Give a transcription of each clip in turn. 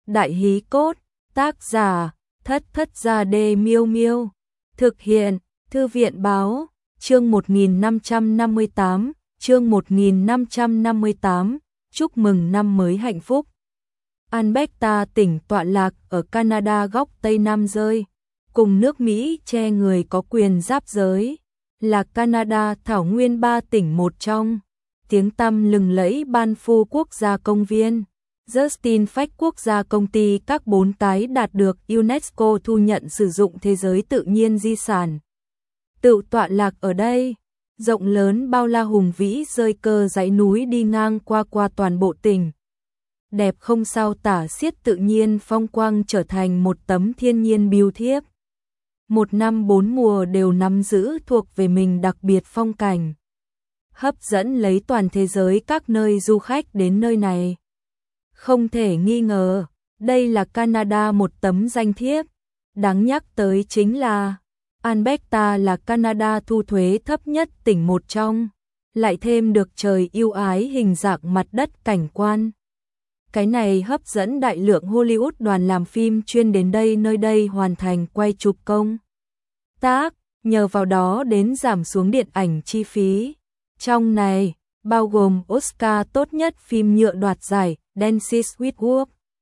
Đại hí cốt, tác giả, Thất Thất Gia Đê Miêu Miêu. Thực hiện, Thư viện báo, chương 1558, chương 1558, chúc mừng năm mới hạnh phúc. Alberta, tỉnh tọa lạc ở Canada góc Tây Nam rơi, cùng nước Mỹ che người có quyền giáp giới, là Canada thảo nguyên 3 tỉnh một trong, tiếng tăm lừng lẫy Banff quốc gia công viên. Justin Phách quốc gia công ty các 4 cái đạt được UNESCO thu nhận sử dụng thế giới tự nhiên di sản. Tự tọa lạc ở đây, rộng lớn bao la hùng vĩ rơi cơ dãy núi đi ngang qua toàn bộ tỉnh. Đẹp không sao tả xiết, tự nhiên phong quang trở thành một tấm thiên nhiên biêu thiếp. Một năm 4 mùa đều nắm giữ thuộc về mình đặc biệt phong cảnh, hấp dẫn lấy toàn thế giới các nơi du khách đến nơi này. Không thể nghi ngờ, đây là Canada một tấm danh thiếp. Đáng nhắc tới chính là Alberta là Canada thu thuế thấp nhất tỉnh một trong, lại thêm được trời yêu ái hình dạng mặt đất cảnh quan. Cái này hấp dẫn đại lượng Hollywood đoàn làm phim chuyên đến nơi đây hoàn thành quay chụp công tác, nhờ vào đó đến giảm xuống điện ảnh chi phí. Trong này, bao gồm Oscar tốt nhất phim nhựa đoạt giải, Dances with Wolves,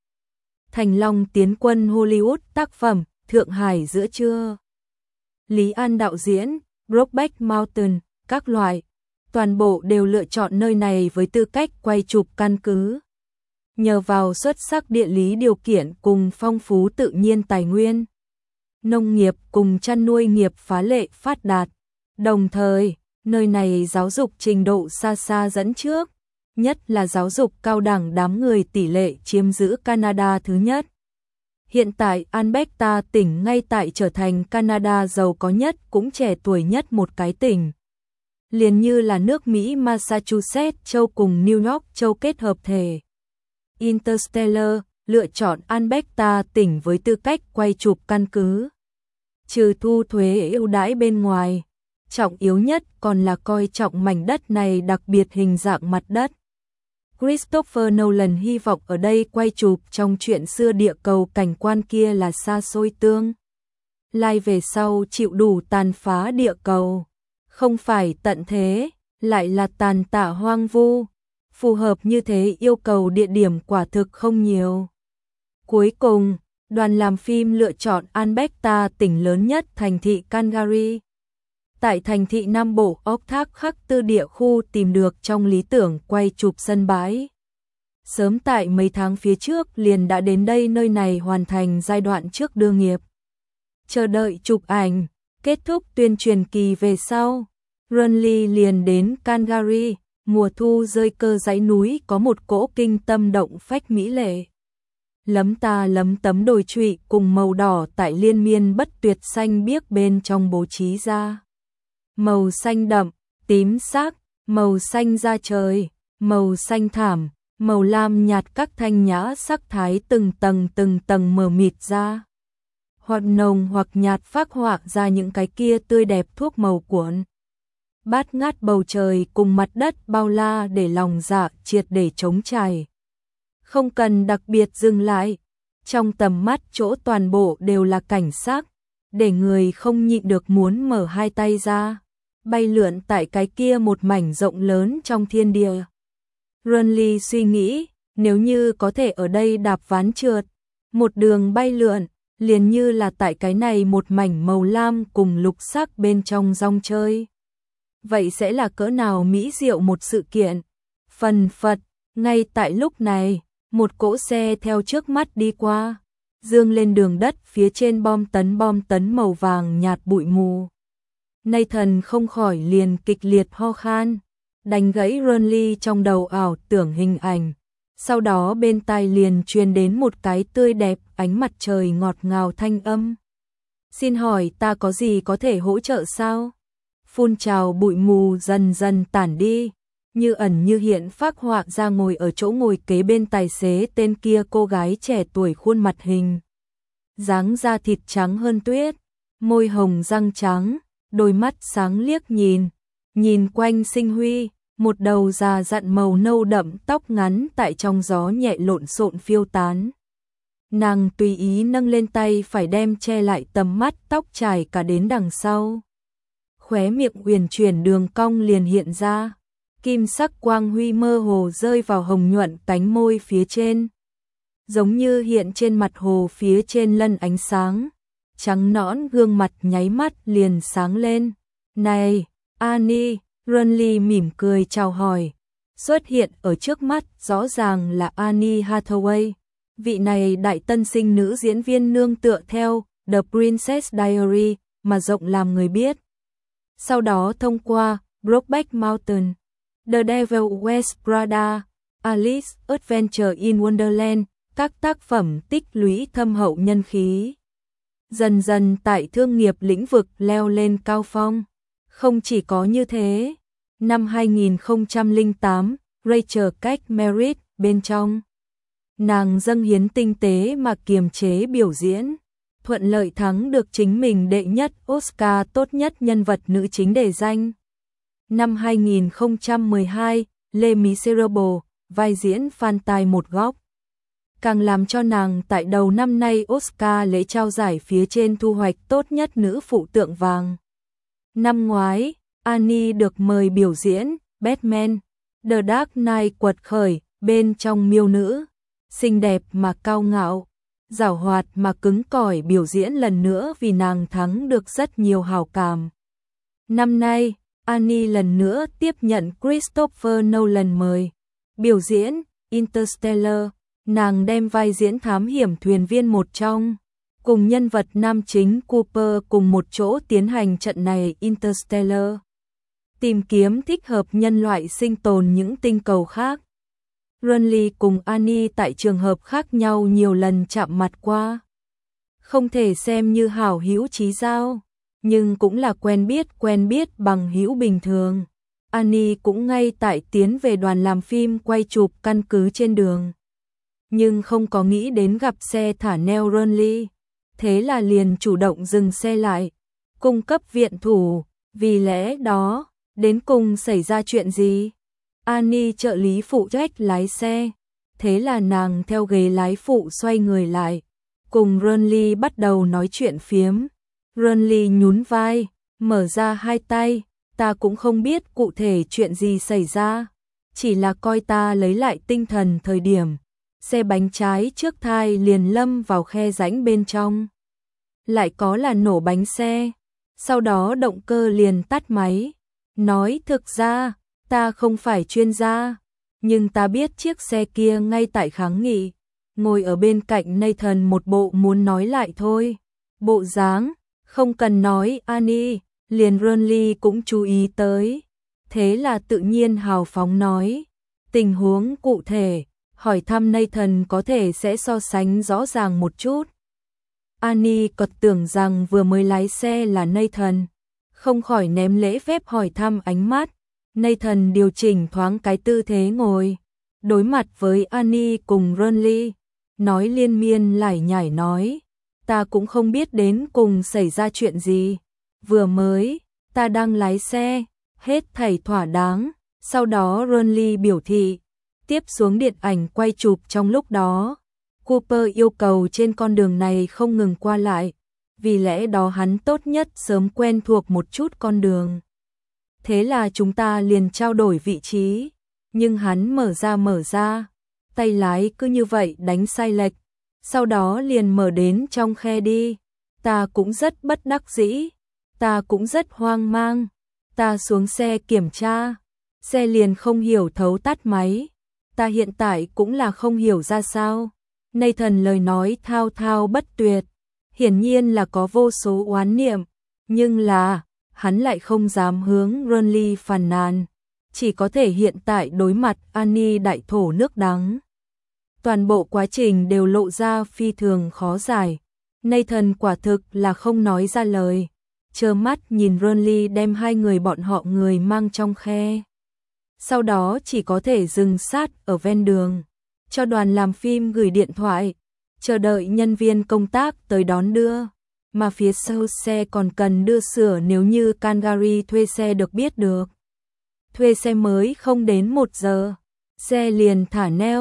Thành Long tiến quân Hollywood tác phẩm, Thượng Hải giữa trưa, Lý An đạo diễn, Brokeback Mountain, các loại, toàn bộ đều lựa chọn nơi này với tư cách quay chụp căn cứ. Nhờ vào xuất sắc địa lý điều kiện cùng phong phú tự nhiên tài nguyên, nông nghiệp cùng chăn nuôi nghiệp phá lệ phát đạt, đồng thời, nơi này giáo dục trình độ xa dẫn trước, nhất là giáo dục cao đẳng đám người tỷ lệ chiếm giữ Canada thứ nhất. Hiện tại Alberta tỉnh ngay tại trở thành Canada giàu có nhất cũng trẻ tuổi nhất một cái tỉnh. Liền như là nước Mỹ Massachusetts châu cùng New York châu kết hợp thể. Interstellar lựa chọn Alberta tỉnh với tư cách quay chụp căn cứ. Trừ thu thuế ưu đãi bên ngoài, trọng yếu nhất còn là coi trọng mảnh đất này đặc biệt hình dạng mặt đất. Christopher Nolan hy vọng ở đây quay chụp trong chuyện xưa địa cầu cảnh quan kia là xa xôi tương lai về sau chịu đủ tàn phá địa cầu. Không phải tận thế, lại là tàn tạ hoang vu. Phù hợp như thế yêu cầu địa điểm quả thực không nhiều. Cuối cùng, đoàn làm phim lựa chọn Alberta, tỉnh lớn nhất thành thị Calgary. Tại thành thị Nam Bộ Octave khắc tư địa khu tìm được trong lý tưởng quay chụp sân bãi. Sớm tại mấy tháng phía trước liền đã đến đây nơi này hoàn thành giai đoạn trước đưa nghiệp. Chờ đợi chụp ảnh, kết thúc tuyên truyền kỳ về sau. Runley liền đến Calgary, mùa thu rơi cơ dãy núi có một cỗ kinh tâm động phách mỹ lệ. Lấm tấm đồi trụy cùng màu đỏ tại liên miên bất tuyệt xanh biếc bên trong bố trí ra. Màu xanh đậm, tím sắc, màu xanh da trời, màu xanh thảm, màu lam nhạt các thanh nhã sắc thái từng tầng mờ mịt ra. Hoặc nồng hoặc nhạt phác họa ra những cái kia tươi đẹp thuốc màu cuộn. Bát ngát bầu trời cùng mặt đất bao la để lòng dạ triệt để trống trải. Không cần đặc biệt dừng lại, trong tầm mắt chỗ toàn bộ đều là cảnh sắc, để người không nhịn được muốn mở hai tay ra, bay lượn tại cái kia một mảnh rộng lớn trong thiên địa. Runley suy nghĩ, nếu như có thể ở đây đạp ván trượt, một đường bay lượn, liền như là tại cái này một mảnh màu lam cùng lục sắc bên trong rong chơi. Vậy sẽ là cỡ nào mỹ diệu một sự kiện. Phần phật, ngay tại lúc này, một cỗ xe theo trước mắt đi qua, dương lên đường đất phía trên bom tấn màu vàng nhạt bụi mù. Nathan không khỏi liền kịch liệt ho khan, đánh gãy Runley trong đầu ảo tưởng hình ảnh. Sau đó bên tai liền truyền đến một cái tươi đẹp ánh mặt trời ngọt ngào thanh âm. Xin hỏi ta có gì có thể hỗ trợ sao? Phun trào bụi mù dần tản đi, như ẩn như hiện phác họa ra ngồi ở chỗ ngồi kế bên tài xế tên kia cô gái trẻ tuổi khuôn mặt hình dáng da thịt trắng hơn tuyết, môi hồng răng trắng, đôi mắt sáng liếc nhìn quanh sinh huy, một đầu già dặn màu nâu đậm tóc ngắn tại trong gió nhẹ lộn xộn phiêu tán. Nàng tùy ý nâng lên tay phải đem che lại tầm mắt, tóc trải cả đến đằng sau. Khóe miệng uyển chuyển đường cong liền hiện ra, kim sắc quang huy mơ hồ rơi vào hồng nhuận cánh môi phía trên. Giống như hiện trên mặt hồ phía trên lân ánh sáng, trắng nõn gương mặt nháy mắt liền sáng lên. Này, Annie, Renly mỉm cười chào hỏi. Xuất hiện ở trước mắt rõ ràng là Annie Hathaway. Vị này đại tân sinh nữ diễn viên nương tựa theo The Princess Diary mà rộng làm người biết. Sau đó thông qua Brokeback Mountain, The Devil Wears Prada, Alice Adventure in Wonderland, các tác phẩm tích lũy thâm hậu nhân khí. Dần dần tại thương nghiệp lĩnh vực leo lên cao phong. Không chỉ có như thế, năm 2008, Rachel Cách Merit bên trong. Nàng dâng hiến tinh tế mà kiềm chế biểu diễn, thuận lợi thắng được chính mình đệ nhất Oscar tốt nhất nhân vật nữ chính đề danh. Năm 2012, Les Miserables, vai diễn Phan tài một góc. Càng làm cho nàng tại đầu năm nay Oscar lễ trao giải phía trên thu hoạch tốt nhất nữ phụ tượng vàng. Năm ngoái, Annie được mời biểu diễn Batman, The Dark Knight quật khởi, bên trong miêu nữ, xinh đẹp mà cao ngạo, giảo hoạt mà cứng cỏi biểu diễn lần nữa vì nàng thắng được rất nhiều hào cảm. Năm nay, Annie lần nữa tiếp nhận Christopher Nolan mời biểu diễn Interstellar, nàng đem vai diễn thám hiểm thuyền viên một trong, cùng nhân vật nam chính Cooper cùng một chỗ tiến hành trận này Interstellar, tìm kiếm thích hợp nhân loại sinh tồn những tinh cầu khác. Renly cùng Annie tại trường hợp khác nhau nhiều lần chạm mặt qua. Không thể xem như hảo hữu chí giao, nhưng cũng là quen biết bằng hữu bình thường. Annie cũng ngay tại tiến về đoàn làm phim quay chụp căn cứ trên đường. Nhưng không có nghĩ đến gặp xe thả neo Renly, thế là liền chủ động dừng xe lại, cung cấp viện thủ. Vì lẽ đó, đến cùng xảy ra chuyện gì? Annie trợ lý phụ trách lái xe, thế là nàng theo ghế lái phụ xoay người lại, cùng Renly bắt đầu nói chuyện phiếm. Renly nhún vai, mở ra hai tay, ta cũng không biết cụ thể chuyện gì xảy ra, chỉ là coi ta lấy lại tinh thần thời điểm, xe bánh trái trước thai liền lâm vào khe rãnh bên trong. Lại có là nổ bánh xe, sau đó động cơ liền tắt máy. Nói thực ra, ta không phải chuyên gia, nhưng ta biết chiếc xe kia ngay tại kháng nghị. Ngồi ở bên cạnh Nathan một bộ muốn nói lại thôi. Bộ dáng, không cần nói Annie, liền Renly cũng chú ý tới. Thế là tự nhiên hào phóng nói. Tình huống cụ thể, hỏi thăm Nathan có thể sẽ so sánh rõ ràng một chút. Annie cật tưởng rằng vừa mới lái xe là Nathan, không khỏi ném lễ phép hỏi thăm ánh mắt. Nathan điều chỉnh thoáng cái tư thế ngồi, đối mặt với Annie cùng Renly, nói liên miên lải nhải nói, ta cũng không biết đến cùng xảy ra chuyện gì, vừa mới, ta đang lái xe, hết thảy thỏa đáng, sau đó Renly biểu thị, tiếp xuống điện ảnh quay chụp trong lúc đó, Cooper yêu cầu trên con đường này không ngừng qua lại, vì lẽ đó hắn tốt nhất sớm quen thuộc một chút con đường. Thế là chúng ta liền trao đổi vị trí, nhưng hắn mở ra, tay lái cứ như vậy đánh sai lệch, sau đó liền mở đến trong khe đi. Ta cũng rất bất đắc dĩ, ta cũng rất hoang mang, ta xuống xe kiểm tra, xe liền không hiểu thấu tắt máy, ta hiện tại cũng là không hiểu ra sao. Nathan lời nói thao thao bất tuyệt, hiển nhiên là có vô số oán niệm, nhưng là hắn lại không dám hướng Renly phàn nàn, chỉ có thể hiện tại đối mặt Annie đại thổ nước đắng. Toàn bộ quá trình đều lộ ra phi thường khó giải. Nathan quả thực là không nói ra lời, trơ mắt nhìn Renly đem hai người bọn họ người mang trong khe. Sau đó chỉ có thể dừng sát ở ven đường, cho đoàn làm phim gửi điện thoại, chờ đợi nhân viên công tác tới đón đưa. Mà phía sau xe còn cần đưa sửa nếu như Calgary thuê xe được biết được. Thuê xe mới không đến 1 giờ, xe liền thả neo,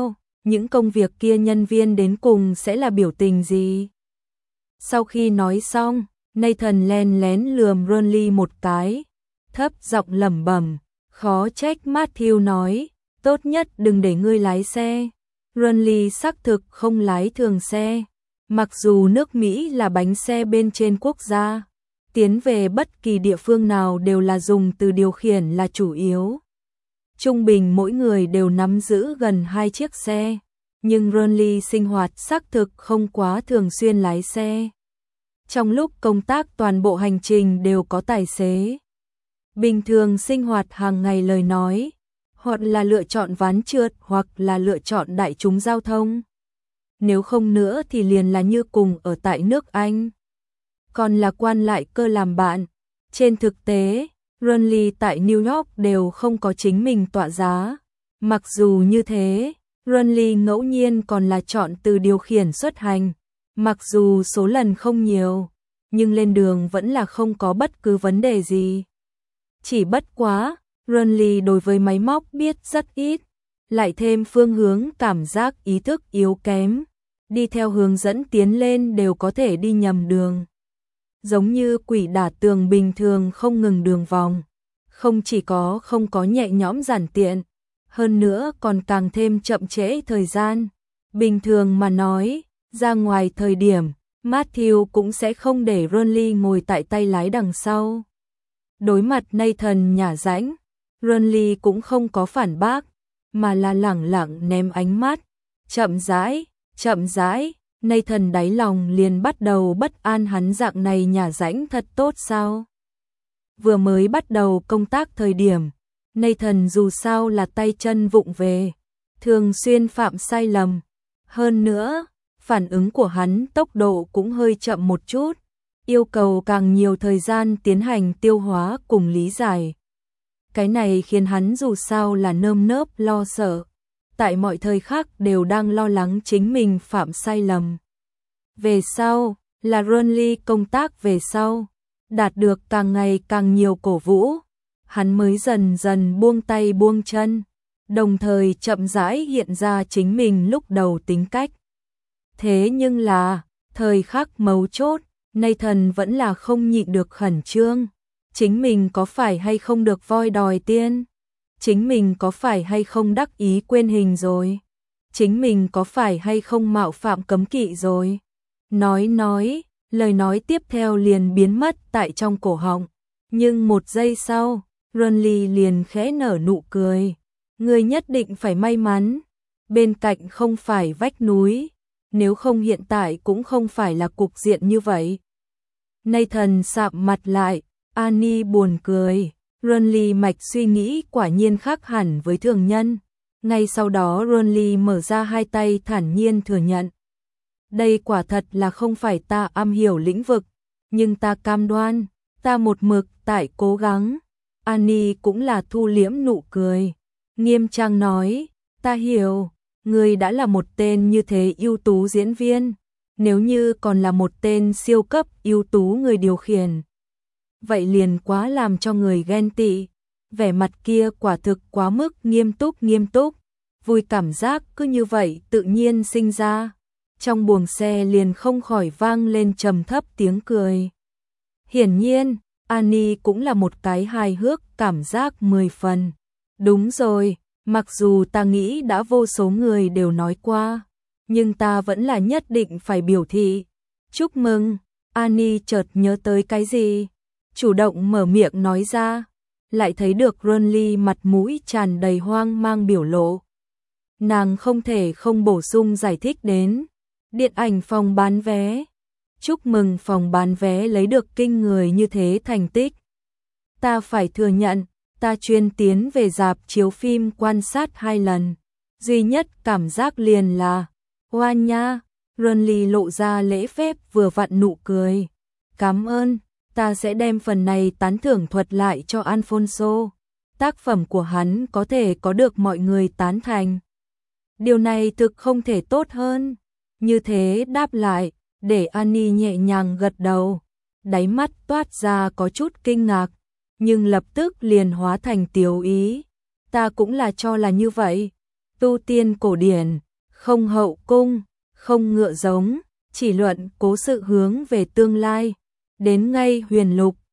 những công việc kia nhân viên đến cùng sẽ là biểu tình gì? Sau khi nói xong, Nathan len lén lườm Ronly một cái, thấp giọng lẩm bẩm, khó trách Matthew nói, tốt nhất đừng để ngươi lái xe. Ronly xác thực không lái thường xe, mặc dù nước Mỹ là bánh xe bên trên quốc gia, tiến về bất kỳ địa phương nào đều là dùng từ điều khiển là chủ yếu. Trung bình mỗi người đều nắm giữ gần 2 chiếc xe, nhưng Ronly sinh hoạt xác thực không quá thường xuyên lái xe. Trong lúc công tác toàn bộ hành trình đều có tài xế. Bình thường sinh hoạt hàng ngày lời nói, hoặc là lựa chọn ván trượt hoặc là lựa chọn đại chúng giao thông. Nếu không nữa thì liền là như cùng ở tại nước Anh. Còn là quan lại cơ làm bạn. Trên thực tế, Ronly tại New York đều không có chính mình tọa giá. Mặc dù như thế, Ronly ngẫu nhiên còn là chọn từ điều khiển xuất hành. Mặc dù số lần không nhiều, nhưng lên đường vẫn là không có bất cứ vấn đề gì. Chỉ bất quá, Ronly đối với máy móc biết rất ít, lại thêm phương hướng cảm giác ý thức yếu kém, đi theo hướng dẫn tiến lên đều có thể đi nhầm đường. Giống như quỷ đả tường bình thường không ngừng đường vòng, không chỉ có không có nhẹ nhõm giản tiện, hơn nữa còn càng thêm chậm trễ thời gian. Bình thường mà nói, ra ngoài thời điểm, Matthew cũng sẽ không để Ronly ngồi tại tay lái đằng sau. Đối mặt Nathan nhả rãnh, Ronly cũng không có phản bác, mà là lẳng lặng ném ánh mắt, chậm rãi, Nathan đáy lòng liền bắt đầu bất an, hắn dạng này nhả rãnh thật tốt sao? Vừa mới bắt đầu công tác thời điểm, Nathan dù sao là tay chân vụng về, thường xuyên phạm sai lầm, hơn nữa, phản ứng của hắn tốc độ cũng hơi chậm một chút, yêu cầu càng nhiều thời gian tiến hành tiêu hóa cùng lý giải. Cái này khiến hắn dù sao là nơm nớp lo sợ, tại mọi thời khắc đều đang lo lắng chính mình phạm sai lầm. Về sau, là Ronly công tác về sau, đạt được càng ngày càng nhiều cổ vũ, hắn mới dần dần buông tay buông chân, đồng thời chậm rãi hiện ra chính mình lúc đầu tính cách. Thế nhưng là, thời khắc mấu chốt, Nathan vẫn là không nhịn được khẩn trương. Chính mình có phải hay không được voi đòi tiên? Chính mình có phải hay không đắc ý quên hình rồi? Chính mình có phải hay không mạo phạm cấm kỵ rồi? Nói, lời nói tiếp theo liền biến mất tại trong cổ họng. Nhưng một giây sau, Ronly liền khẽ nở nụ cười. Ngươi nhất định phải may mắn. Bên cạnh không phải vách núi. Nếu không hiện tại cũng không phải là cục diện như vậy. Nathan sạm mặt lại. Annie buồn cười. Ronly mạch suy nghĩ quả nhiên khác hẳn với thường nhân. Ngay sau đó Ronly mở ra hai tay thản nhiên thừa nhận. Đây quả thật là không phải ta am hiểu lĩnh vực, nhưng ta cam đoan, ta một mực tại cố gắng. Annie cũng là thu liễm nụ cười, nghiêm trang nói, ta hiểu, ngươi đã là một tên như thế ưu tú diễn viên, nếu như còn là một tên siêu cấp ưu tú người điều khiển. Vậy liền quá làm cho người ghen tị, vẻ mặt kia quả thực quá mức nghiêm túc, vui cảm giác cứ như vậy tự nhiên sinh ra. Trong buồng xe liền không khỏi vang lên trầm thấp tiếng cười. Hiển nhiên, Annie cũng là một cái hài hước cảm giác 10 phần. Đúng rồi, mặc dù ta nghĩ đã vô số người đều nói qua, nhưng ta vẫn là nhất định phải biểu thị. Chúc mừng, Annie chợt nhớ tới cái gì, chủ động mở miệng nói ra, lại thấy được Ronly mặt mũi tràn đầy hoang mang biểu lộ. Nàng không thể không bổ sung giải thích đến. Điện ảnh phòng bán vé. Chúc mừng phòng bán vé lấy được kinh người như thế thành tích. Ta phải thừa nhận, ta chuyên tiến về rạp chiếu phim quan sát 2 lần. Duy nhất cảm giác liền là, hoa nha, Ronly lộ ra lễ phép vừa vặn nụ cười. Cảm ơn, ta sẽ đem phần này tán thưởng thuật lại cho Alfonso. Tác phẩm của hắn có thể có được mọi người tán thành. Điều này thực không thể tốt hơn. Như thế đáp lại, để Annie nhẹ nhàng gật đầu, đáy mắt toát ra có chút kinh ngạc, nhưng lập tức liền hóa thành tiếu ý. Ta cũng là cho là như vậy, tu tiên cổ điển, không hậu cung, không ngựa giống, chỉ luận cố sự hướng về tương lai. Đến ngay Huyền Lục,